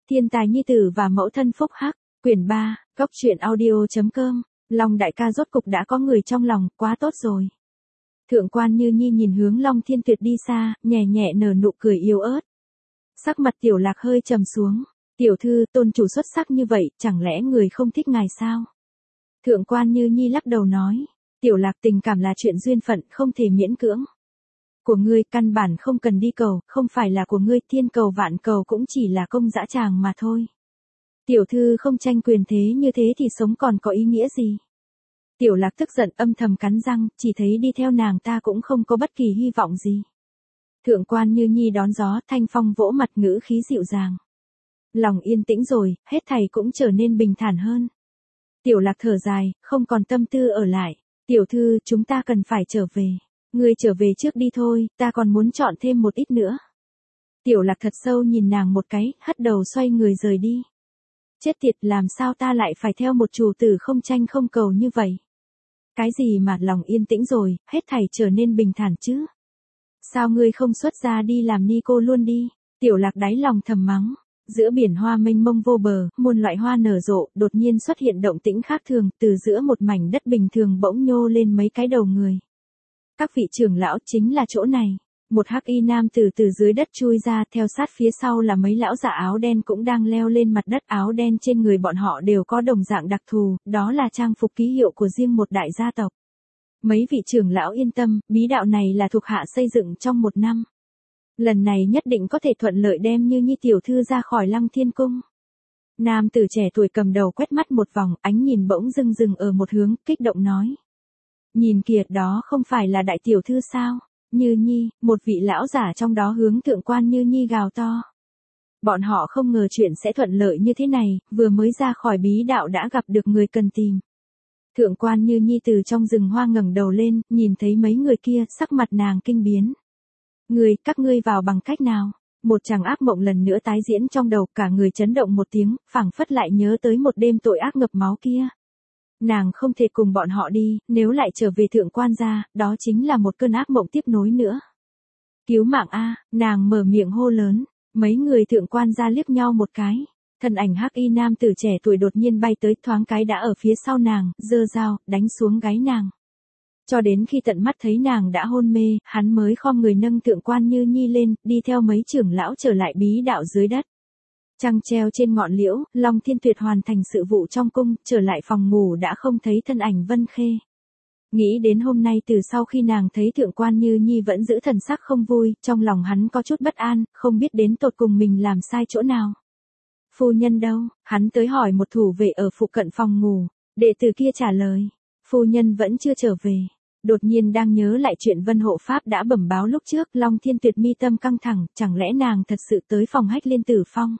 Thiên tài nhi tử và mẫu thân phúc hắc, quyển 3, góc truyện audio.com, Long đại ca rốt cục đã có người trong lòng, quá tốt rồi. Thượng quan Như Nhi nhìn hướng Long Thiên Tuyệt đi xa, nhẹ nhẹ nở nụ cười yếu ớt. Sắc mặt Tiểu Lạc hơi trầm xuống, tiểu thư, tôn chủ xuất sắc như vậy, chẳng lẽ người không thích ngài sao? Thượng quan Như Nhi lắc đầu nói, Tiểu Lạc, tình cảm là chuyện duyên phận, không thể miễn cưỡng. Của ngươi căn bản không cần đi cầu, không phải là của ngươi, thiên cầu vạn cầu cũng chỉ là công dã tràng mà thôi. Tiểu thư không tranh quyền thế như thế thì sống còn có ý nghĩa gì? Tiểu Lạc tức giận âm thầm cắn răng, chỉ thấy đi theo nàng ta cũng không có bất kỳ hy vọng gì. Thượng quan Như Nhi đón gió, thanh phong vỗ mặt, ngữ khí dịu dàng. Lòng yên tĩnh rồi, hết thảy cũng trở nên bình thản hơn. Tiểu Lạc thở dài, không còn tâm tư ở lại. Tiểu thư, chúng ta cần phải trở về. Ngươi trở về trước đi thôi, ta còn muốn chọn thêm một ít nữa. Tiểu Lạc thật sâu nhìn nàng một cái, hất đầu xoay người rời đi. Chết tiệt, làm sao ta lại phải theo một chủ tử không tranh không cầu như vậy? Cái gì mà lòng yên tĩnh rồi, hết thảy trở nên bình thản chứ? Sao ngươi không xuất ra đi làm ni cô luôn đi? Tiểu Lạc đáy lòng thầm mắng. Giữa biển hoa mênh mông vô bờ, muôn loại hoa nở rộ, đột nhiên xuất hiện động tĩnh khác thường, từ giữa một mảnh đất bình thường bỗng nhô lên mấy cái đầu người. Các vị trưởng lão, chính là chỗ này. Một hắc y nam từ dưới đất chui ra, theo sát phía sau là mấy lão giả áo đen cũng đang leo lên mặt đất. Áo đen trên người bọn họ đều có đồng dạng đặc thù, đó là trang phục ký hiệu của riêng một đại gia tộc. Mấy vị trưởng lão yên tâm, bí đạo này là thuộc hạ xây dựng trong 1 năm. Lần này nhất định có thể thuận lợi đem Như Nhi tiểu thư ra khỏi Lăng Thiên Cung. Nam tử trẻ tuổi cầm đầu quét mắt một vòng, ánh nhìn bỗng dừng ở một hướng, kích động nói. Nhìn kìa, đó không phải là đại tiểu thư sao? Như Nhi, một vị lão giả trong đó hướng thượng quan Như Nhi gào to. Bọn họ không ngờ chuyện sẽ thuận lợi như thế này, vừa mới ra khỏi bí đạo đã gặp được người cần tìm. Thượng quan Như Nhi từ trong rừng hoa ngẩng đầu lên, nhìn thấy mấy người kia, sắc mặt nàng kinh biến. Các ngươi vào bằng cách nào? Một chàng ác mộng lần nữa tái diễn trong đầu, cả người chấn động một tiếng, phảng phất lại nhớ tới một đêm tội ác ngập máu kia. Nàng không thể cùng bọn họ đi, nếu lại trở về thượng quan gia, đó chính là một cơn ác mộng tiếp nối nữa. Cứu mạng a, nàng mở miệng hô lớn, mấy người thượng quan gia liếc nhau một cái. Thân ảnh hắc y nam tử trẻ tuổi đột nhiên bay tới, thoáng cái đã ở phía sau nàng, giơ dao, đánh xuống gáy nàng. Cho đến khi tận mắt thấy nàng đã hôn mê, hắn mới khom người nâng thượng quan Như Nhi lên, đi theo mấy trưởng lão trở lại bí đạo dưới đất. Trăng treo trên ngọn liễu, Long Thiên Tuyệt hoàn thành sự vụ trong cung, trở lại phòng ngủ đã không thấy thân ảnh Vân Khê. Nghĩ đến hôm nay từ sau khi nàng thấy thượng quan Như Nhi vẫn giữ thần sắc không vui, trong lòng hắn có chút bất an, không biết đến tột cùng mình làm sai chỗ nào. Phu nhân đâu? Hắn tới hỏi một thủ vệ ở phụ cận phòng ngủ, đệ tử kia trả lời. Phu nhân vẫn chưa trở về. Đột nhiên đang nhớ lại chuyện Vân Hộ Pháp đã bẩm báo lúc trước, Long Thiên Tuyệt mi tâm căng thẳng, chẳng lẽ nàng thật sự tới phòng Hách Liên Tử Phong?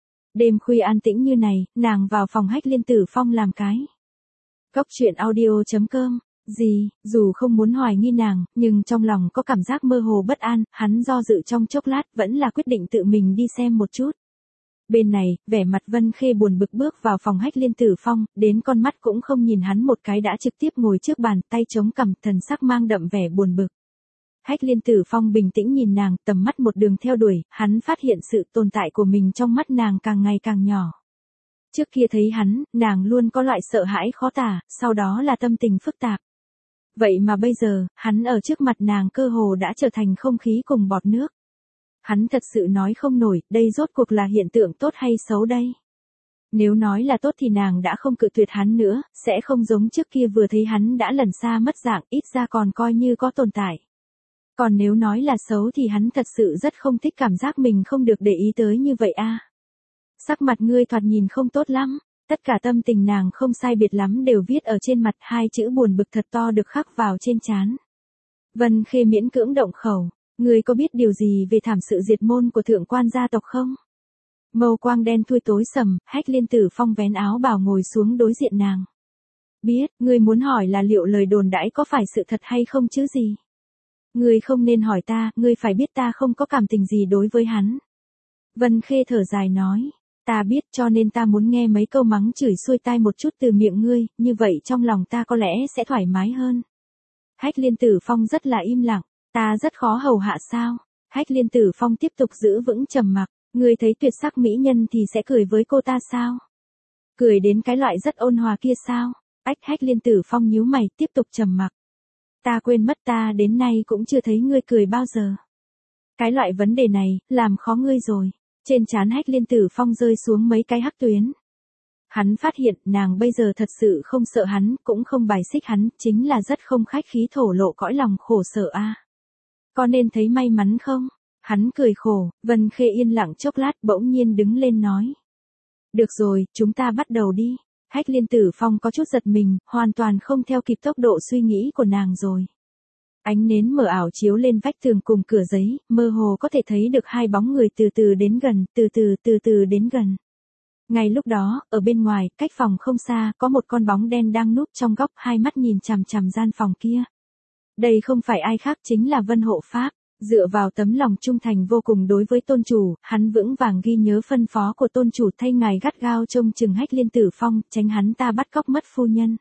Đêm khuya an tĩnh như này, nàng vào phòng Hách Liên Tử Phong làm cái. Góc truyện audio.com, dù không muốn hoài nghi nàng, nhưng trong lòng có cảm giác mơ hồ bất an, hắn do dự trong chốc lát, vẫn là quyết định tự mình đi xem một chút. Bên này, vẻ mặt Vân Khê buồn bực bước vào phòng Hách Liên Tử Phong, đến con mắt cũng không nhìn hắn một cái đã trực tiếp ngồi trước bàn, tay chống cằm, thần sắc mang đậm vẻ buồn bực. Hách Liên Tử Phong bình tĩnh nhìn nàng, tầm mắt một đường theo đuổi, hắn phát hiện sự tồn tại của mình trong mắt nàng càng ngày càng nhỏ. Trước kia thấy hắn, nàng luôn có loại sợ hãi khó tả, sau đó là tâm tình phức tạp. Vậy mà bây giờ, hắn ở trước mặt nàng cơ hồ đã trở thành không khí cùng bọt nước. Hắn thật sự nói không nổi, đây rốt cuộc là hiện tượng tốt hay xấu đây? Nếu nói là tốt thì nàng đã không cự tuyệt hắn nữa, sẽ không giống trước kia vừa thấy hắn đã lẩn xa mất dạng, ít ra còn coi như có tồn tại. Còn nếu nói là xấu thì hắn thật sự rất không thích cảm giác mình không được để ý tới như vậy a. Sắc mặt ngươi thoạt nhìn không tốt lắm, tất cả tâm tình nàng không sai biệt lắm đều viết ở trên mặt, 2 chữ buồn bực thật to được khắc vào trên trán. Vân Khê miễn cưỡng động khẩu. Ngươi có biết điều gì về thảm sự diệt môn của thượng quan gia tộc không? Mâu quang đen thui tối sầm, Hách Liên Tử Phong vén áo bào ngồi xuống đối diện nàng. Biết, ngươi muốn hỏi là liệu lời đồn đãi có phải sự thật hay không chứ gì? Ngươi không nên hỏi ta, ngươi phải biết ta không có cảm tình gì đối với hắn. Vân Khê thở dài nói, ta biết cho nên ta muốn nghe mấy câu mắng chửi xuôi tai một chút từ miệng ngươi, như vậy trong lòng ta có lẽ sẽ thoải mái hơn. Hách Liên Tử Phong rất là im lặng. Ta rất khó hầu hạ sao? Hách Liên Tử Phong tiếp tục giữ vững trầm mặc. Ngươi thấy tuyệt sắc mỹ nhân thì sẽ cười với cô ta sao? Cười đến cái loại rất ôn hòa kia sao? Ách, Hách Liên Tử Phong nhíu mày tiếp tục trầm mặc. Ta quên mất, ta đến nay cũng chưa thấy ngươi cười bao giờ. Cái loại vấn đề này, làm khó ngươi rồi. Trên trán Hách Liên Tử Phong rơi xuống mấy cái hắc tuyến. Hắn phát hiện nàng bây giờ thật sự không sợ hắn, cũng không bài xích hắn, chính là rất không khách khí thổ lộ cõi lòng khổ sở a. Có nên thấy may mắn không? Hắn cười khổ, Vân Khê yên lặng chốc lát bỗng nhiên đứng lên nói. Được rồi, chúng ta bắt đầu đi. Hách Liên Tử Phong có chút giật mình, hoàn toàn không theo kịp tốc độ suy nghĩ của nàng rồi. Ánh nến mờ ảo chiếu lên vách tường cùng cửa giấy, mơ hồ có thể thấy được hai bóng người từ từ đến gần, từ từ đến gần. Ngay lúc đó, ở bên ngoài, cách phòng không xa, có một con bóng đen đang núp trong góc, hai mắt nhìn chằm chằm gian phòng kia. Đây không phải ai khác chính là Vân Hộ Pháp. Dựa vào tấm lòng trung thành vô cùng đối với tôn chủ, hắn vững vàng ghi nhớ phân phó của tôn chủ thay ngài gắt gao trông chừng Hách Liên Tử Phong, tránh hắn ta bắt cóc mất phu nhân.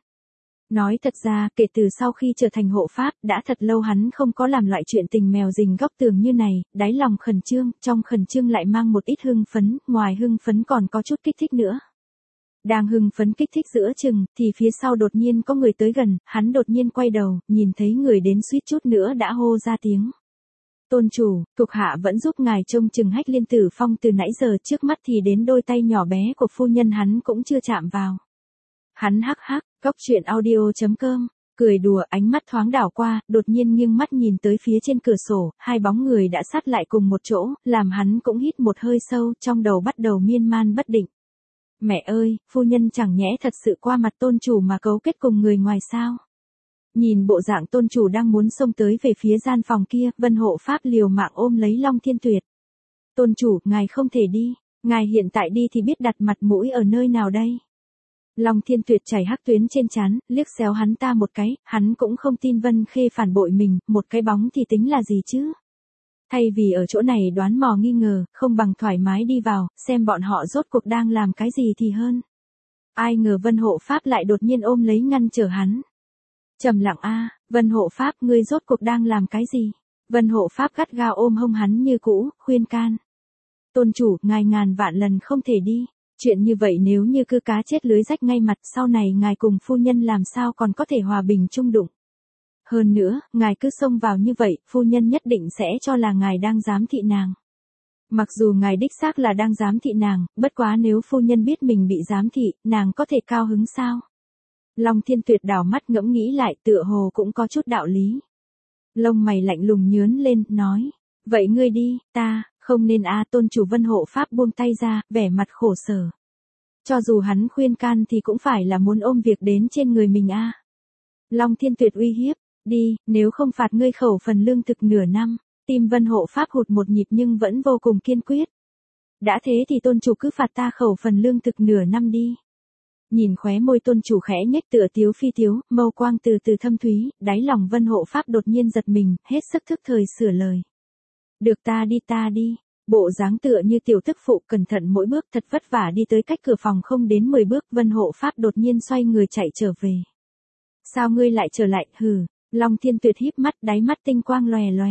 Nói thật ra, kể từ sau khi trở thành hộ pháp, đã thật lâu hắn không có làm loại chuyện tình mèo rình góc tường như này, đáy lòng khẩn trương, trong khẩn trương lại mang một ít hưng phấn, ngoài hưng phấn còn có chút kích thích nữa. Đang hưng phấn kích thích giữa chừng, thì phía sau đột nhiên có người tới gần, hắn đột nhiên quay đầu, nhìn thấy người đến suýt chút nữa đã hô ra tiếng. Tôn chủ, thuộc hạ vẫn giúp ngài trông chừng Hách Liên Tử Phong từ nãy giờ, trước mắt thì đến đôi tay nhỏ bé của phu nhân hắn cũng chưa chạm vào. Hắn hắc hắc, goctruyện.audio.com, cười đùa, ánh mắt thoáng đảo qua, đột nhiên nghiêng mắt nhìn tới phía trên cửa sổ, hai bóng người đã sát lại cùng một chỗ, làm hắn cũng hít một hơi sâu, trong đầu bắt đầu miên man bất định. Mẹ ơi, phu nhân chẳng nhẽ thật sự qua mặt tôn chủ mà cấu kết cùng người ngoài sao? Nhìn bộ dạng tôn chủ đang muốn xông tới về phía gian phòng kia, Vân Hộ Pháp liều mạng ôm lấy Long Thiên Tuyệt. Tôn chủ, ngài không thể đi, ngài hiện tại đi thì biết đặt mặt mũi ở nơi nào đây? Long Thiên Tuyệt chảy hắc tuyến trên trán, liếc xéo hắn ta một cái, hắn cũng không tin Vân Khê phản bội mình, một cái bóng thì tính là gì chứ? Thay vì ở chỗ này đoán mò nghi ngờ, không bằng thoải mái đi vào, xem bọn họ rốt cuộc đang làm cái gì thì hơn. Ai ngờ Vân Hộ Pháp lại đột nhiên ôm lấy ngăn trở hắn. Trầm lặng a, Vân Hộ Pháp, ngươi rốt cuộc đang làm cái gì? Vân Hộ Pháp gắt gao ôm hông hắn như cũ, khuyên can. Tôn chủ, ngài ngàn vạn lần không thể đi. Chuyện như vậy nếu như cứ cá chết lưới rách ngay mặt, sau này ngài cùng phu nhân làm sao còn có thể hòa bình chung đụng. Hơn nữa, ngài cứ xông vào như vậy, phu nhân nhất định sẽ cho là ngài đang giám thị nàng. Mặc dù ngài đích xác là đang giám thị nàng, bất quá nếu phu nhân biết mình bị giám thị, nàng có thể cao hứng sao? Long Thiên Tuyệt đảo mắt ngẫm nghĩ lại, tựa hồ cũng có chút đạo lý. Lông mày lạnh lùng nhướn lên, nói, vậy ngươi đi, ta, không nên a. Tôn chủ Vân Hộ Pháp buông tay ra, vẻ mặt khổ sở. Cho dù hắn khuyên can thì cũng phải là muốn ôm việc đến trên người mình a. Long Thiên Tuyệt uy hiếp, đi, nếu không phạt ngươi khẩu phần lương thực nửa năm. Tim Vân Hộ Pháp hụt một nhịp nhưng vẫn vô cùng kiên quyết. Đã thế thì tôn chủ cứ phạt ta khẩu phần lương thực nửa năm đi. Nhìn khóe môi tôn chủ khẽ nhếch tựa tiếu phi tiếu, mâu quang từ từ thâm thúy, đáy lòng Vân Hộ Pháp đột nhiên giật mình, hết sức thức thời sửa lời. Được, ta đi. Bộ dáng tựa như tiểu tức phụ, cẩn thận mỗi bước, thật vất vả đi tới cách cửa phòng không đến 10 bước, Vân Hộ Pháp đột nhiên xoay người chạy trở về. Sao ngươi lại trở lại, hừ? Long Thiên Tuyệt híp mắt, đáy mắt tinh quang lòe lòe.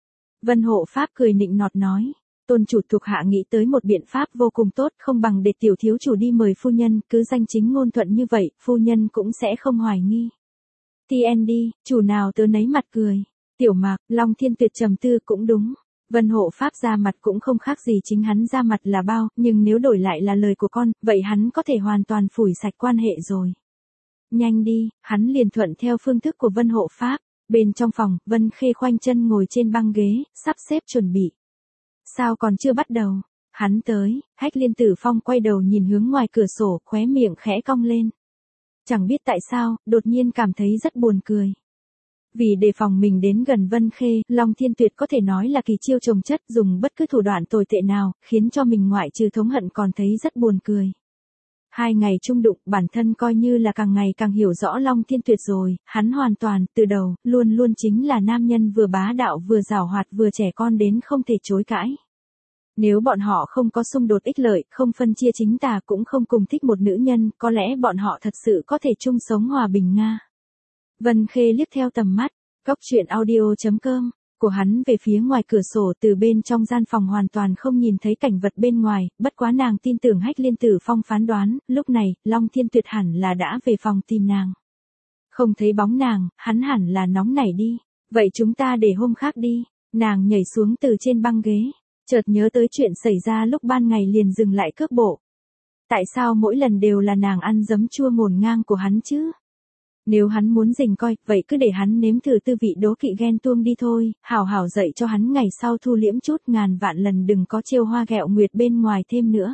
Vân Hộ Pháp cười nịnh nọt nói. Tôn chủ, thuộc hạ nghĩ tới một biện pháp vô cùng tốt, không bằng để tiểu thiếu chủ đi mời phu nhân, cứ danh chính ngôn thuận như vậy, phu nhân cũng sẽ không hoài nghi. TND, chủ nào tớ nấy mặt cười. Tiểu Mạc, Long Thiên Tuyệt trầm tư, cũng đúng. Vân Hộ Pháp ra mặt cũng không khác gì chính hắn ra mặt là bao, nhưng nếu đổi lại là lời của con, vậy hắn có thể hoàn toàn phủi sạch quan hệ rồi. Nhanh đi, hắn liền thuận theo phương thức của Vân Hộ Pháp. Bên trong phòng, Vân Khê khoanh chân ngồi trên băng ghế, sắp xếp chuẩn bị. Sao còn chưa bắt đầu? Hắn tới, Hách Liên Tử Phong quay đầu nhìn hướng ngoài cửa sổ, khóe miệng khẽ cong lên. Chẳng biết tại sao, đột nhiên cảm thấy rất buồn cười. Vì đề phòng mình đến gần Vân Khê, Long Thiên Tuyệt có thể nói là kỳ chiêu chồng chất, dùng bất cứ thủ đoạn tồi tệ nào, khiến cho mình ngoại trừ thống hận còn thấy rất buồn cười. 2 ngày chung đụng, bản thân coi như là càng ngày càng hiểu rõ Long Thiên Tuyệt rồi, hắn hoàn toàn, từ đầu, luôn luôn chính là nam nhân vừa bá đạo vừa giàu hoạt vừa trẻ con đến không thể chối cãi. Nếu bọn họ không có xung đột ích lợi, không phân chia chính tà, cũng không cùng thích một nữ nhân, có lẽ bọn họ thật sự có thể chung sống hòa bình nga. Vân Khê liếc theo tầm mắt, goctruyện.audio.com, của hắn về phía ngoài cửa sổ, từ bên trong gian phòng hoàn toàn không nhìn thấy cảnh vật bên ngoài, bất quá nàng tin tưởng Hách Liên Tử Phong phán đoán, lúc này, Long Thiên Tuyệt hẳn là đã về phòng tìm nàng. Không thấy bóng nàng, hắn hẳn là nóng nảy đi. Vậy chúng ta để hôm khác đi. Nàng nhảy xuống từ trên băng ghế, chợt nhớ tới chuyện xảy ra lúc ban ngày liền dừng lại cước bộ. Tại sao mỗi lần đều là nàng ăn giấm chua ngổn ngang của hắn chứ? Nếu hắn muốn rình coi, vậy cứ để hắn nếm thử tư vị đố kỵ ghen tuông đi thôi, hảo hảo dạy cho hắn ngày sau thu liễm chút, ngàn vạn lần đừng có trêu hoa ghẹo nguyệt bên ngoài thêm nữa.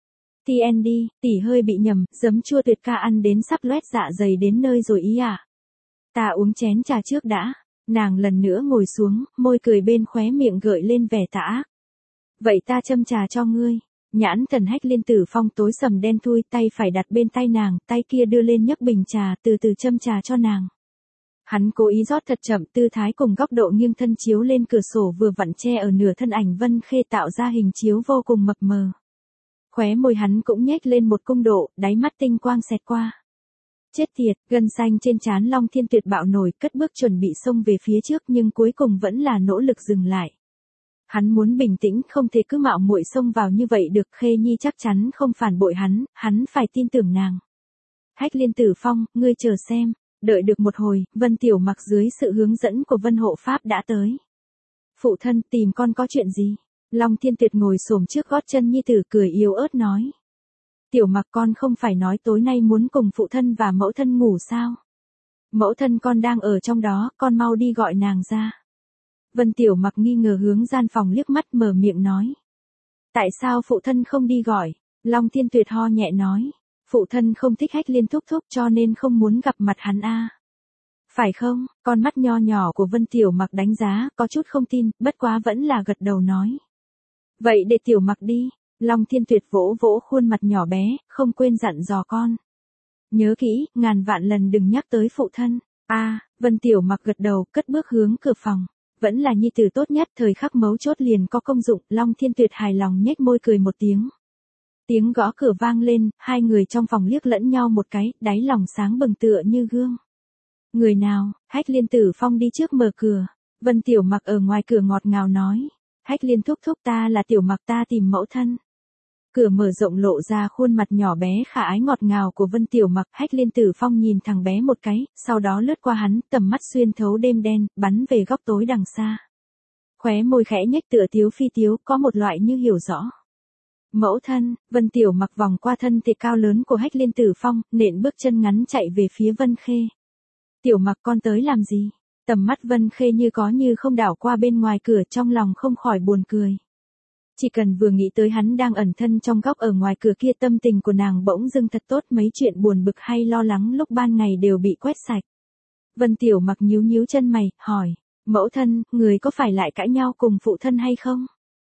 TND, tỷ hơi bị nhầm, giấm chua Tuyệt ca ăn đến sắp loét dạ dày đến nơi rồi ý à? Ta uống chén trà trước đã. Nàng lần nữa ngồi xuống, môi cười bên khóe miệng gợi lên vẻ tà ác. Vậy ta châm trà cho ngươi. Nhãn thần Hách Liên Tử Phong tối sầm đen thui, tay phải đặt bên tay nàng, tay kia đưa lên nhấc bình trà, từ từ châm trà cho nàng. Hắn cố ý rót thật chậm, tư thái cùng góc độ nghiêng thân chiếu lên cửa sổ vừa vặn che ở nửa thân ảnh Vân Khê, tạo ra hình chiếu vô cùng mập mờ. Khóe môi hắn cũng nhếch lên một cung độ, đáy mắt tinh quang xẹt qua. Chết tiệt, gân xanh trên trán Long Thiên Tuyệt bạo nổi, cất bước chuẩn bị xông về phía trước, nhưng cuối cùng vẫn là nỗ lực dừng lại. Hắn muốn bình tĩnh, không thể cứ mạo muội xông vào như vậy được, Khê Nhi chắc chắn không phản bội hắn phải tin tưởng nàng. Hách Liên Tử Phong, ngươi chờ xem. Đợi được một hồi, Vân Tiểu Mặc dưới sự hướng dẫn của Vân Hộ Pháp đã tới. Phụ thân, tìm con có chuyện gì? Long Thiên Tuyệt ngồi xổm trước gót chân nhi tử, cười yếu ớt nói. Tiểu Mặc, con không phải nói tối nay muốn cùng phụ thân và mẫu thân ngủ sao? Mẫu thân con đang ở trong đó, con mau đi gọi nàng ra. Vân Tiểu Mặc nghi ngờ hướng gian phòng liếc mắt, mở miệng nói. Tại sao phụ thân không đi gọi? Long Thiên Tuyệt ho nhẹ nói. Phụ thân không thích Hách Liên thúc thúc cho nên không muốn gặp mặt hắn a. Phải không? Con mắt nho nhỏ của Vân Tiểu Mặc đánh giá, có chút không tin, bất quá vẫn là gật đầu nói. Vậy để Tiểu Mặc đi. Long Thiên Tuyệt vỗ vỗ khuôn mặt nhỏ bé, không quên dặn dò con. Nhớ kỹ, ngàn vạn lần đừng nhắc tới phụ thân. Vân Tiểu Mặc gật đầu, cất bước hướng cửa phòng. Vẫn là nhi tử tốt nhất, thời khắc mấu chốt liền có công dụng, Long Thiên Tuyệt hài lòng nhếch môi cười một tiếng. Tiếng gõ cửa vang lên, hai người trong phòng liếc lẫn nhau một cái, đáy lòng sáng bừng tựa như gương. Người nào? Hách Liên Tử Phong đi trước mở cửa. Vân Tiểu Mặc ở ngoài cửa ngọt ngào nói. Hách Liên thúc thúc, ta là Tiểu Mặc, ta tìm mẫu thân. Cửa mở rộng lộ ra khuôn mặt nhỏ bé khả ái ngọt ngào của Vân Tiểu Mặc. Hách Liên Tử Phong nhìn thằng bé một cái, sau đó lướt qua hắn, tầm mắt xuyên thấu đêm đen, bắn về góc tối đằng xa. Khóe môi khẽ nhếch tựa tiếu phi tiếu, có một loại như hiểu rõ. Mẫu thân. Vân Tiểu Mặc vòng qua thân thể cao lớn của Hách Liên Tử Phong, nện bước chân ngắn chạy về phía Vân Khê. Tiểu Mặc, con tới làm gì? Tầm mắt Vân Khê như có như không đảo qua bên ngoài cửa, trong lòng không khỏi buồn cười. Chỉ cần vừa nghĩ tới hắn đang ẩn thân trong góc ở ngoài cửa kia, tâm tình của nàng bỗng dưng thật tốt, mấy chuyện buồn bực hay lo lắng lúc ban ngày đều bị quét sạch. Vân Tiểu Mặc nhíu nhíu chân mày, hỏi, mẫu thân, người có phải lại cãi nhau cùng phụ thân hay không?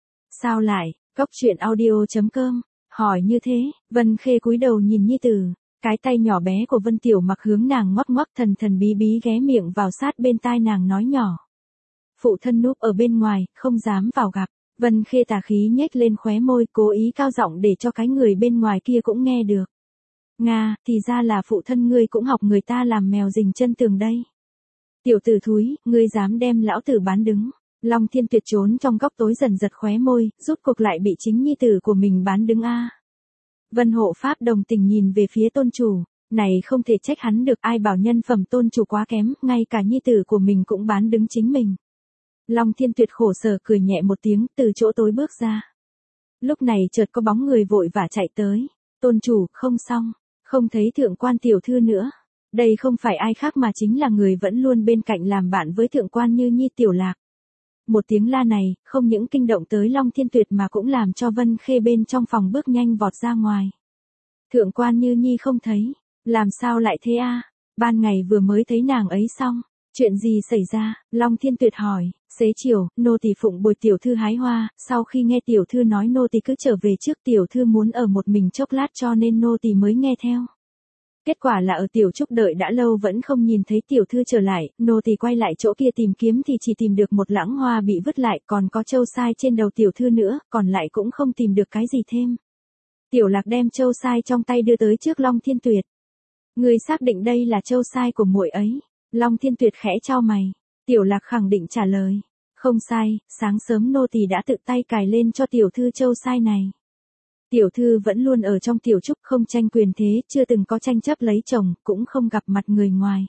Sao lại? Góc truyện audio.com, hỏi như thế, Vân Khê cúi đầu nhìn nhi tử, cái tay nhỏ bé của Vân Tiểu Mặc hướng nàng ngoắc ngoắc, thần thần bí bí ghé miệng vào sát bên tai nàng nói nhỏ. Phụ thân núp ở bên ngoài, không dám vào gặp. Vân Khê tà khí nhếch lên khóe môi, cố ý cao giọng để cho cái người bên ngoài kia cũng nghe được. Nga, thì ra là phụ thân ngươi cũng học người ta làm mèo rình chân tường đây. Tiểu tử thúi, ngươi dám đem lão tử bán đứng. Long Thiên Tuyệt trốn trong góc tối dần giật khóe môi, rút cuộc lại bị chính nhi tử của mình bán đứng a. Vân Hộ Pháp đồng tình nhìn về phía tôn chủ, này không thể trách hắn được, ai bảo nhân phẩm tôn chủ quá kém, ngay cả nhi tử của mình cũng bán đứng chính mình. Long Thiên Tuyệt khổ sở cười nhẹ một tiếng, từ chỗ tối bước ra. Lúc này chợt có bóng người vội vã chạy tới. Tôn chủ, không xong, không thấy thượng quan tiểu thư nữa. Đây không phải ai khác mà chính là người vẫn luôn bên cạnh làm bạn với thượng quan Như Nhi, Tiểu Lạc. Một tiếng la này, không những kinh động tới Long Thiên Tuyệt mà cũng làm cho Vân Khê bên trong phòng bước nhanh vọt ra ngoài. Thượng quan Như Nhi không thấy, làm sao lại thế a? Ban ngày vừa mới thấy nàng ấy xong. Chuyện gì xảy ra? Long Thiên Tuyệt hỏi. Xế chiều, nô tỳ phụng bồi tiểu thư hái hoa, sau khi nghe tiểu thư nói nô tỳ cứ trở về trước, tiểu thư muốn ở một mình chốc lát cho nên nô tỳ mới nghe theo. Kết quả là ở tiểu trúc đợi đã lâu vẫn không nhìn thấy tiểu thư trở lại, nô tỳ quay lại chỗ kia tìm kiếm thì chỉ tìm được một lẵng hoa bị vứt lại, còn có châu sai trên đầu tiểu thư nữa, còn lại cũng không tìm được cái gì thêm. Tiểu Lạc đem châu sai trong tay đưa tới trước Long Thiên Tuyệt. Người xác định đây là châu sai của muội ấy? Long Thiên Tuyệt khẽ chau mày. Tiểu Lạc khẳng định trả lời. Không sai, sáng sớm nô tỳ đã tự tay cài lên cho tiểu thư châu sai này. Tiểu thư vẫn luôn ở trong tiểu trúc không tranh quyền thế, chưa từng có tranh chấp lấy chồng, cũng không gặp mặt người ngoài.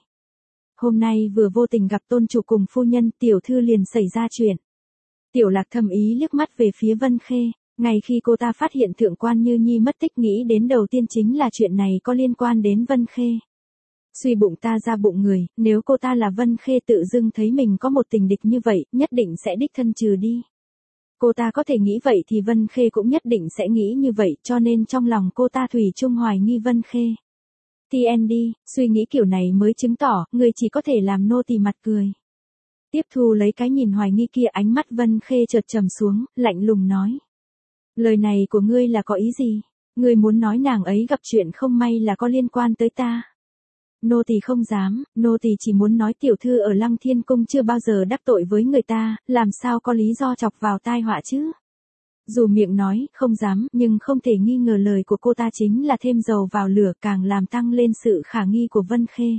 Hôm nay vừa vô tình gặp tôn chủ cùng phu nhân, tiểu thư liền xảy ra chuyện. Tiểu Lạc thầm ý liếc mắt về phía Vân Khê, ngay khi cô ta phát hiện thượng quan Như Nhi mất tích nghĩ đến đầu tiên chính là chuyện này có liên quan đến Vân Khê. Suy bụng ta ra bụng người, nếu cô ta là Vân Khê tự dưng thấy mình có một tình địch như vậy, nhất định sẽ đích thân trừ đi. Cô ta có thể nghĩ vậy thì Vân Khê cũng nhất định sẽ nghĩ như vậy, cho nên trong lòng cô ta thủy chung hoài nghi Vân Khê. TND, suy nghĩ kiểu này mới chứng tỏ, người chỉ có thể làm nô tỳ mặt cười. Tiếp thu lấy cái nhìn hoài nghi kia, ánh mắt Vân Khê chợt trầm xuống, lạnh lùng nói. Lời này của ngươi là có ý gì? Ngươi muốn nói nàng ấy gặp chuyện không may là có liên quan tới ta. Nô tỳ không dám, nô tỳ chỉ muốn nói tiểu thư ở Lăng Thiên Cung chưa bao giờ đắc tội với người ta, làm sao có lý do chọc vào tai họa chứ? Dù miệng nói, không dám, nhưng không thể nghi ngờ lời của cô ta chính là thêm dầu vào lửa, càng làm tăng lên sự khả nghi của Vân Khê.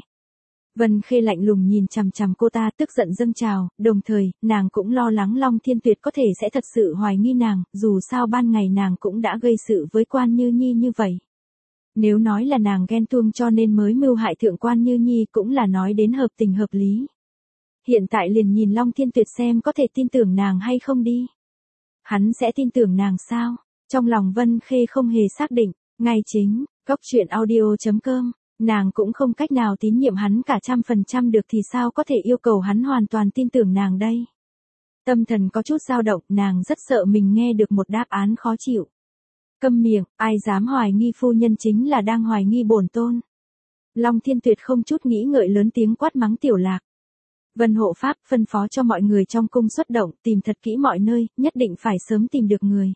Vân Khê lạnh lùng nhìn chằm chằm cô ta, tức giận dâng trào, đồng thời, nàng cũng lo lắng Long Thiên Tuyệt có thể sẽ thật sự hoài nghi nàng, dù sao ban ngày nàng cũng đã gây sự với quan Như Nhi như vậy. Nếu nói là nàng ghen tuông cho nên mới mưu hại thượng quan Như Nhi cũng là nói đến hợp tình hợp lý. Hiện tại liền nhìn Long Thiên Tuyệt xem có thể tin tưởng nàng hay không đi. Hắn sẽ tin tưởng nàng sao? Trong lòng Vân Khê không hề xác định, ngay chính, Cốc Truyện Audio.com, nàng cũng không cách nào tín nhiệm hắn cả 100% được thì sao có thể yêu cầu hắn hoàn toàn tin tưởng nàng đây. Tâm thần có chút dao động, nàng rất sợ mình nghe được một đáp án khó chịu. Câm miệng, ai dám hoài nghi phu nhân chính là đang hoài nghi bổn tôn. Long Thiên Tuyệt không chút nghĩ ngợi lớn tiếng quát mắng Tiểu Lạc. Vân hộ pháp phân phó cho mọi người trong cung xuất động, tìm thật kỹ mọi nơi, nhất định phải sớm tìm được người.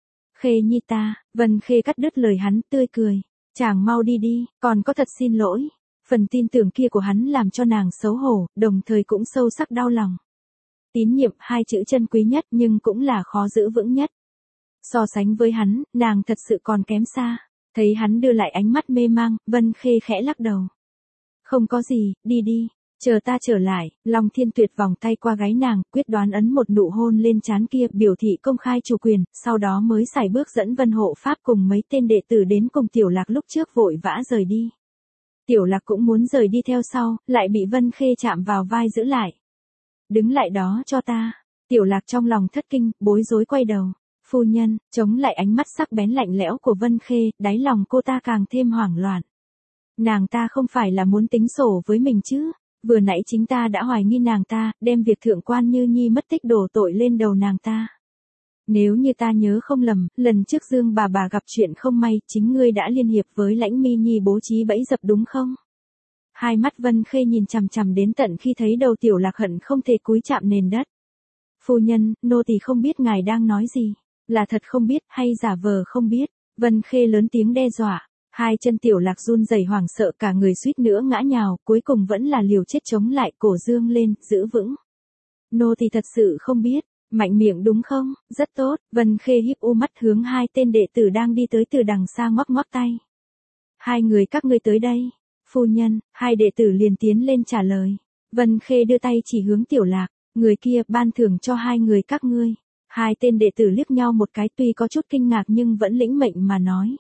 Khê Nhi ta, Vân Khê cắt đứt lời hắn, tươi cười. Chàng mau đi đi, còn có thật xin lỗi. Phần tin tưởng kia của hắn làm cho nàng xấu hổ, đồng thời cũng sâu sắc đau lòng. Tín nhiệm, hai chữ chân quý nhất nhưng cũng là khó giữ vững nhất. So sánh với hắn, nàng thật sự còn kém xa. Thấy hắn đưa lại ánh mắt mê mang, Vân Khê khẽ lắc đầu. Không có gì, đi đi, chờ ta trở lại. Long Thiên Tuyệt vòng tay qua gáy nàng, quyết đoán ấn một nụ hôn lên trán kia, biểu thị công khai chủ quyền, sau đó mới sải bước dẫn Vân hộ pháp cùng mấy tên đệ tử đến cùng Tiểu Lạc lúc trước vội vã rời đi. Tiểu Lạc cũng muốn rời đi theo sau, lại bị Vân Khê chạm vào vai giữ lại. Đứng lại đó cho ta. Tiểu Lạc trong lòng thất kinh, bối rối quay đầu. Phu nhân, chống lại ánh mắt sắc bén lạnh lẽo của Vân Khê, đáy lòng cô ta càng thêm hoảng loạn. Nàng ta không phải là muốn tính sổ với mình chứ? Vừa nãy chính ta đã hoài nghi nàng ta, đem việc thượng quan Như Nhi mất tích đổ tội lên đầu nàng ta. Nếu như ta nhớ không lầm, lần trước Dương bà gặp chuyện không may, chính ngươi đã liên hiệp với Lãnh Mi Nhi bố trí bẫy dập đúng không? Hai mắt Vân Khê nhìn chằm chằm đến tận khi thấy đầu Tiểu Lạc hận không thể cúi chạm nền đất. Phu nhân, nô tỳ không biết ngài đang nói gì, là thật không biết hay giả vờ không biết. Vân Khê lớn tiếng đe dọa. Hai chân Tiểu Lạc run rẩy hoảng sợ cả người suýt nữa ngã nhào, cuối cùng vẫn là liều chết chống lại, cổ dương lên, giữ vững. Nô tỳ thật sự không biết, mạnh miệng đúng không? Rất tốt. Vân Khê híp u mắt hướng hai tên đệ tử đang đi tới từ đằng xa ngoắc ngoắc tay. Hai người các ngươi tới đây. Phu nhân, hai đệ tử liền tiến lên trả lời. Vân Khê đưa tay chỉ hướng Tiểu Lạc, người kia ban thưởng cho hai người các ngươi. Hai tên đệ tử liếc nhau một cái, tuy có chút kinh ngạc nhưng vẫn lĩnh mệnh mà nói.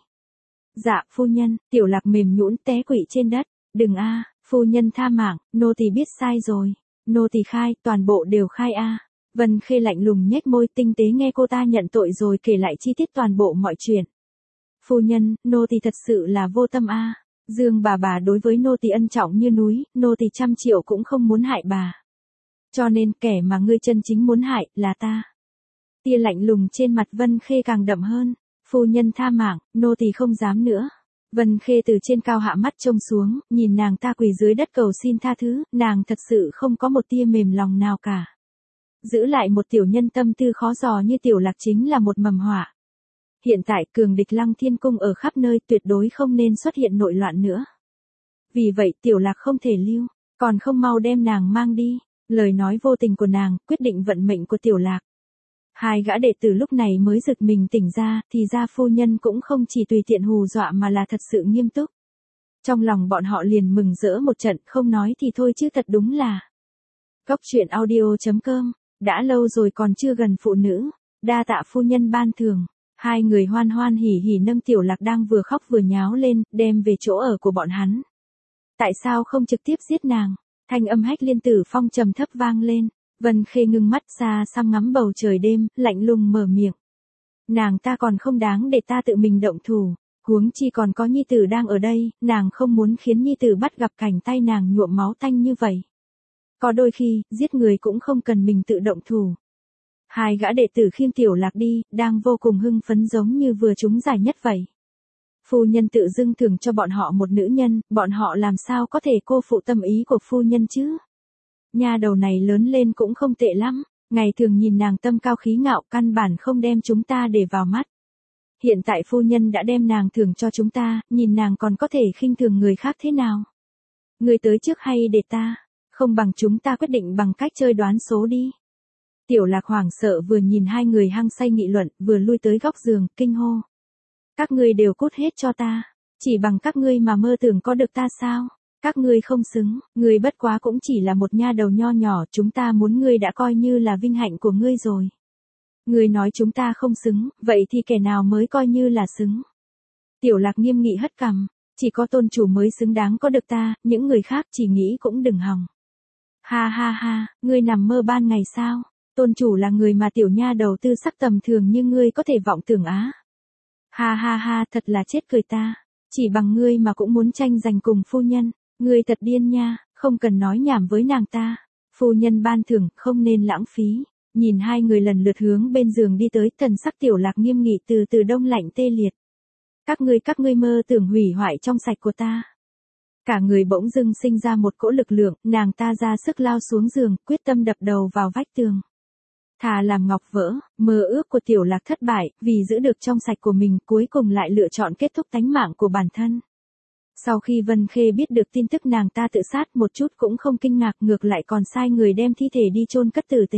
Dạ, phu nhân. Tiểu Lạc mềm nhũn té quỵ trên đất. Đừng a, phu nhân tha mạng, nô tỳ biết sai rồi. Nô tỳ khai, toàn bộ đều khai a. Vân Khê lạnh lùng nhếch môi, tinh tế nghe cô ta nhận tội rồi kể lại chi tiết toàn bộ mọi chuyện. Phu nhân, nô tỳ thật sự là vô tâm a. Dương bà đối với nô tỳ ân trọng như núi, nô tỳ 100 triệu cũng không muốn hại bà. Cho nên kẻ mà ngươi chân chính muốn hại là ta. Tia lạnh lùng trên mặt Vân Khê càng đậm hơn. Phu nhân tha mạng, nô tỳ không dám nữa. Vân Khê từ trên cao hạ mắt trông xuống, nhìn nàng ta quỳ dưới đất cầu xin tha thứ, nàng thật sự không có một tia mềm lòng nào cả. Giữ lại một tiểu nhân tâm tư khó dò như Tiểu Lạc chính là một mầm họa. Hiện tại cường địch Lăng Thiên Cung ở khắp nơi, tuyệt đối không nên xuất hiện nội loạn nữa. Vì vậy Tiểu Lạc không thể lưu, còn không mau đem nàng mang đi. Lời nói vô tình của nàng, quyết định vận mệnh của Tiểu Lạc. Hai gã đệ tử lúc này mới giật mình tỉnh ra, thì ra phu nhân cũng không chỉ tùy tiện hù dọa mà là thật sự nghiêm túc. Trong lòng bọn họ liền mừng rỡ một trận, không nói thì thôi chứ thật đúng là. Cốc Truyện Audio.com Đã lâu rồi còn chưa gần phụ nữ, đa tạ phu nhân ban thưởng. Hai người hoan hoan hỉ hỉ nâng Tiểu Lạc đang vừa khóc vừa nháo lên, đem về chỗ ở của bọn hắn. Tại sao không trực tiếp giết nàng? Thanh âm Hách Liên Tử Phong trầm thấp vang lên. Vân Khê ngưng mắt xa xăm ngắm bầu trời đêm, lạnh lùng mở miệng. Nàng ta còn không đáng để ta tự mình động thủ, huống chi còn có nhi tử đang ở đây, nàng không muốn khiến nhi tử bắt gặp cảnh tay nàng nhuộm máu tanh như vậy. Có đôi khi, giết người cũng không cần mình tự động thủ. Hai gã đệ tử khiêng Tiểu Lạc đi, đang vô cùng hưng phấn giống như vừa trúng giải nhất vậy. Phu nhân tự dưng thưởng cho bọn họ một nữ nhân, bọn họ làm sao có thể cô phụ tâm ý của phu nhân chứ? Nha đầu này lớn lên cũng không tệ lắm, ngày thường nhìn nàng tâm cao khí ngạo căn bản không đem chúng ta để vào mắt. Hiện tại phu nhân đã đem nàng thưởng cho chúng ta, nhìn nàng còn có thể khinh thường người khác thế nào? Người tới trước hay để ta? Không bằng chúng ta quyết định bằng cách chơi đoán số đi. Tiểu Lạc hoảng sợ vừa nhìn hai người hăng say nghị luận, vừa lui tới góc giường, kinh hô. Các ngươi đều cút hết cho ta, chỉ bằng các ngươi mà mơ tưởng có được ta sao? Các ngươi không xứng, ngươi bất quá cũng chỉ là một nha đầu nho nhỏ, chúng ta muốn ngươi đã coi như là vinh hạnh của ngươi rồi. Ngươi nói chúng ta không xứng, vậy thì kẻ nào mới coi như là xứng? Tiểu Lạc nghiêm nghị hất cằm, chỉ có tôn chủ mới xứng đáng có được ta, những người khác chỉ nghĩ cũng đừng hòng. Ha ha ha, ngươi nằm mơ ban ngày sao? Tôn chủ là người mà tiểu nha đầu tư sắc tầm thường như ngươi có thể vọng tưởng á. Ha ha ha, thật là chết cười ta. Chỉ bằng ngươi mà cũng muốn tranh giành cùng phu nhân. Ngươi thật điên nha, không cần nói nhảm với nàng ta. Phu nhân ban thưởng, không nên lãng phí. Nhìn hai người lần lượt hướng bên giường đi tới, thần sắc Tiểu Lạc nghiêm nghị từ từ đông lạnh tê liệt. Các ngươi mơ tưởng hủy hoại trong sạch của ta. Cả người bỗng dưng sinh ra một cỗ lực lượng, nàng ta ra sức lao xuống giường, quyết tâm đập đầu vào vách tường. Thà làm ngọc vỡ, mơ ước của Tiểu Lạc thất bại, vì giữ được trong sạch của mình, cuối cùng lại lựa chọn kết thúc tánh mạng của bản thân. Sau khi Vân Khê biết được tin tức nàng ta tự sát một chút cũng không kinh ngạc, ngược lại còn sai người đem thi thể đi chôn cất tử tế.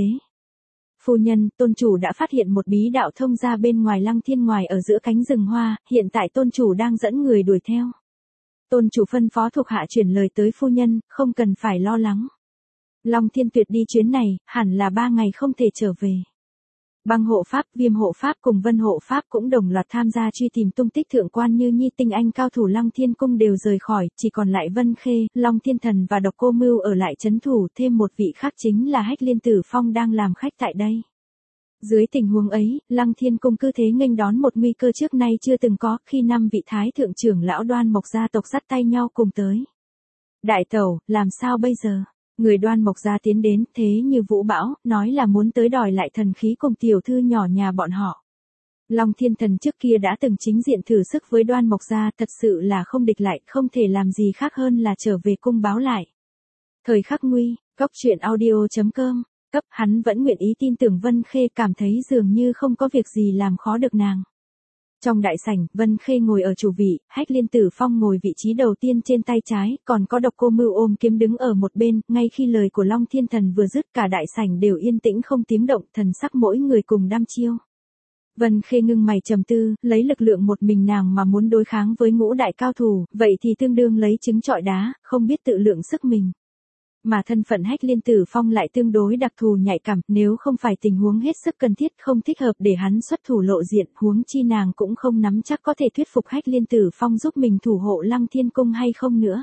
Phu nhân, tôn chủ đã phát hiện một bí đạo thông ra bên ngoài Lăng Thiên ngoài ở giữa cánh rừng hoa, hiện tại tôn chủ đang dẫn người đuổi theo. Tôn chủ phân phó thuộc hạ chuyển lời tới phu nhân, không cần phải lo lắng. Long Thiên Tuyệt đi chuyến này, hẳn là 3 ngày không thể trở về. Băng hộ pháp, Viêm hộ pháp cùng Vân hộ pháp cũng đồng loạt tham gia truy tìm tung tích thượng quan Như Nhi, tinh anh cao thủ Lăng Thiên cung đều rời khỏi, chỉ còn lại Vân Khê, Long Thiên Thần và Độc Cô Mưu ở lại trấn thủ, thêm một vị khác chính là Hách Liên Tử Phong đang làm khách tại đây. Dưới tình huống ấy, Lăng Thiên cung cứ thế nghênh đón một nguy cơ trước nay chưa từng có, khi 5 vị thái thượng trưởng lão Đoan Mộc gia tộc dắt tay nhau cùng tới. Đại tẩu, làm sao bây giờ? Người Đoan Mộc gia tiến đến, thế như vũ bão, nói là muốn tới đòi lại thần khí cùng tiểu thư nhỏ nhà bọn họ. Long Thiên Thần trước kia đã từng chính diện thử sức với Đoan Mộc gia, thật sự là không địch lại, không thể làm gì khác hơn là trở về cung báo lại. Thời khắc nguy, coctruyện.audio.com, cấp hắn vẫn nguyện ý tin tưởng Vân Khê, cảm thấy dường như không có việc gì làm khó được nàng. Trong đại sảnh, Vân Khê ngồi ở chủ vị, Hách Liên Tử Phong ngồi vị trí đầu tiên trên tay trái, còn có Độc Cô Mưu ôm kiếm đứng ở một bên, ngay khi lời của Long Thiên Thần vừa dứt cả đại sảnh đều yên tĩnh không tiếng động, thần sắc mỗi người cùng đăm chiêu. Vân Khê ngưng mày trầm tư, lấy lực lượng một mình nàng mà muốn đối kháng với ngũ đại cao thủ, vậy thì tương đương lấy trứng trọi đá, không biết tự lượng sức mình. Mà thân phận Hách Liên Tử Phong lại tương đối đặc thù nhạy cảm, nếu không phải tình huống hết sức cần thiết không thích hợp để hắn xuất thủ lộ diện, huống chi nàng cũng không nắm chắc có thể thuyết phục Hách Liên Tử Phong giúp mình thủ hộ Lăng Thiên cung hay không nữa.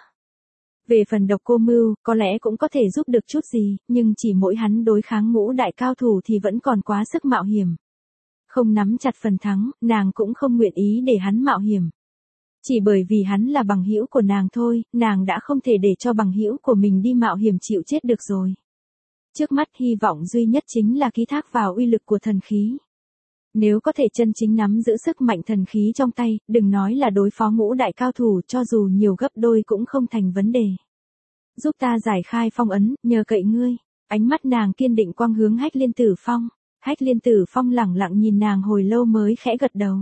Về phần Độc Cô Mưu, có lẽ cũng có thể giúp được chút gì, nhưng chỉ mỗi hắn đối kháng ngũ đại cao thủ thì vẫn còn quá sức mạo hiểm. Không nắm chặt phần thắng, nàng cũng không nguyện ý để hắn mạo hiểm. Chỉ bởi vì hắn là bằng hữu của nàng thôi, nàng đã không thể để cho bằng hữu của mình đi mạo hiểm chịu chết được rồi. Trước mắt hy vọng duy nhất chính là ký thác vào uy lực của thần khí. Nếu có thể chân chính nắm giữ sức mạnh thần khí trong tay, đừng nói là đối phó ngũ đại cao thủ, cho dù nhiều gấp đôi cũng không thành vấn đề. Giúp ta giải khai phong ấn, nhờ cậy ngươi. Ánh mắt nàng kiên định quang hướng Hách Liên Tử Phong. Hách Liên Tử Phong lẳng lặng nhìn nàng hồi lâu mới khẽ gật đầu.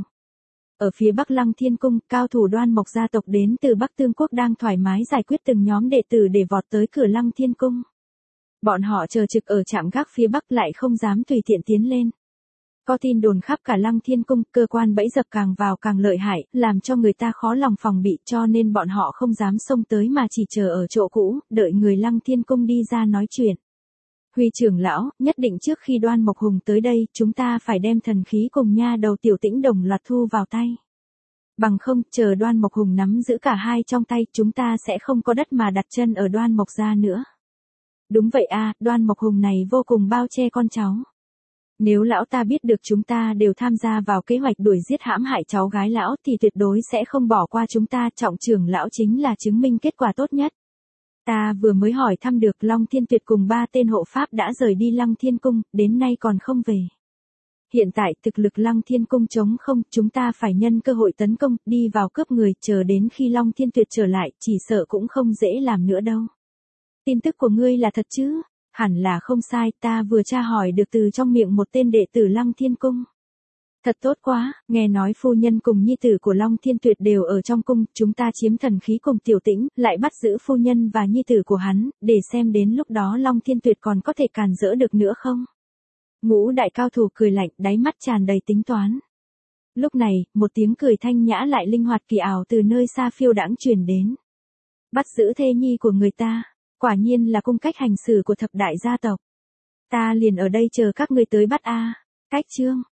Ở phía Bắc Lăng Thiên cung, cao thủ Đoan Mộc gia tộc đến từ Bắc Tương Quốc đang thoải mái giải quyết từng nhóm đệ tử để vọt tới cửa Lăng Thiên cung. Bọn họ chờ trực ở trạm gác phía Bắc lại không dám tùy tiện tiến lên. Có tin đồn khắp cả Lăng Thiên cung, cơ quan bẫy dập càng vào càng lợi hại, làm cho người ta khó lòng phòng bị, cho nên bọn họ không dám xông tới mà chỉ chờ ở chỗ cũ, đợi người Lăng Thiên cung đi ra nói chuyện. Huy trưởng lão, nhất định trước khi Đoan Mộc Hùng tới đây, chúng ta phải đem thần khí cùng nha đầu Tiểu Tĩnh đồng loạt thu vào tay. Bằng không, chờ Đoan Mộc Hùng nắm giữ cả hai trong tay, chúng ta sẽ không có đất mà đặt chân ở Đoan Mộc gia nữa. Đúng vậy a, Đoan Mộc Hùng này vô cùng bao che con cháu. Nếu lão ta biết được chúng ta đều tham gia vào kế hoạch đuổi giết hãm hại cháu gái lão thì tuyệt đối sẽ không bỏ qua chúng ta, Trọng trưởng lão chính là chứng minh kết quả tốt nhất. Ta vừa mới hỏi thăm được Long Thiên Tuyệt cùng 3 tên hộ pháp đã rời đi Lăng Thiên Cung, đến nay còn không về. Hiện tại thực lực Lăng Thiên Cung trống không, chúng ta phải nhân cơ hội tấn công, đi vào cướp người, chờ đến khi Long Thiên Tuyệt trở lại, chỉ sợ cũng không dễ làm nữa đâu. Tin tức của ngươi là thật chứ? Hẳn là không sai, ta vừa tra hỏi được từ trong miệng một tên đệ tử Lăng Thiên Cung. Thật tốt quá, nghe nói phu nhân cùng nhi tử của Long Thiên Tuyệt đều ở trong cung, chúng ta chiếm thần khí cùng Tiểu Tĩnh, lại bắt giữ phu nhân và nhi tử của hắn, để xem đến lúc đó Long Thiên Tuyệt còn có thể càn rỡ được nữa không. Ngũ đại cao thủ cười lạnh, đáy mắt tràn đầy tính toán. Lúc này, một tiếng cười thanh nhã lại linh hoạt kỳ ảo từ nơi xa phiêu đãng truyền đến. Bắt giữ thê nhi của người ta, quả nhiên là cung cách hành xử của thập đại gia tộc. Ta liền ở đây chờ các ngươi tới bắt a. Cách chương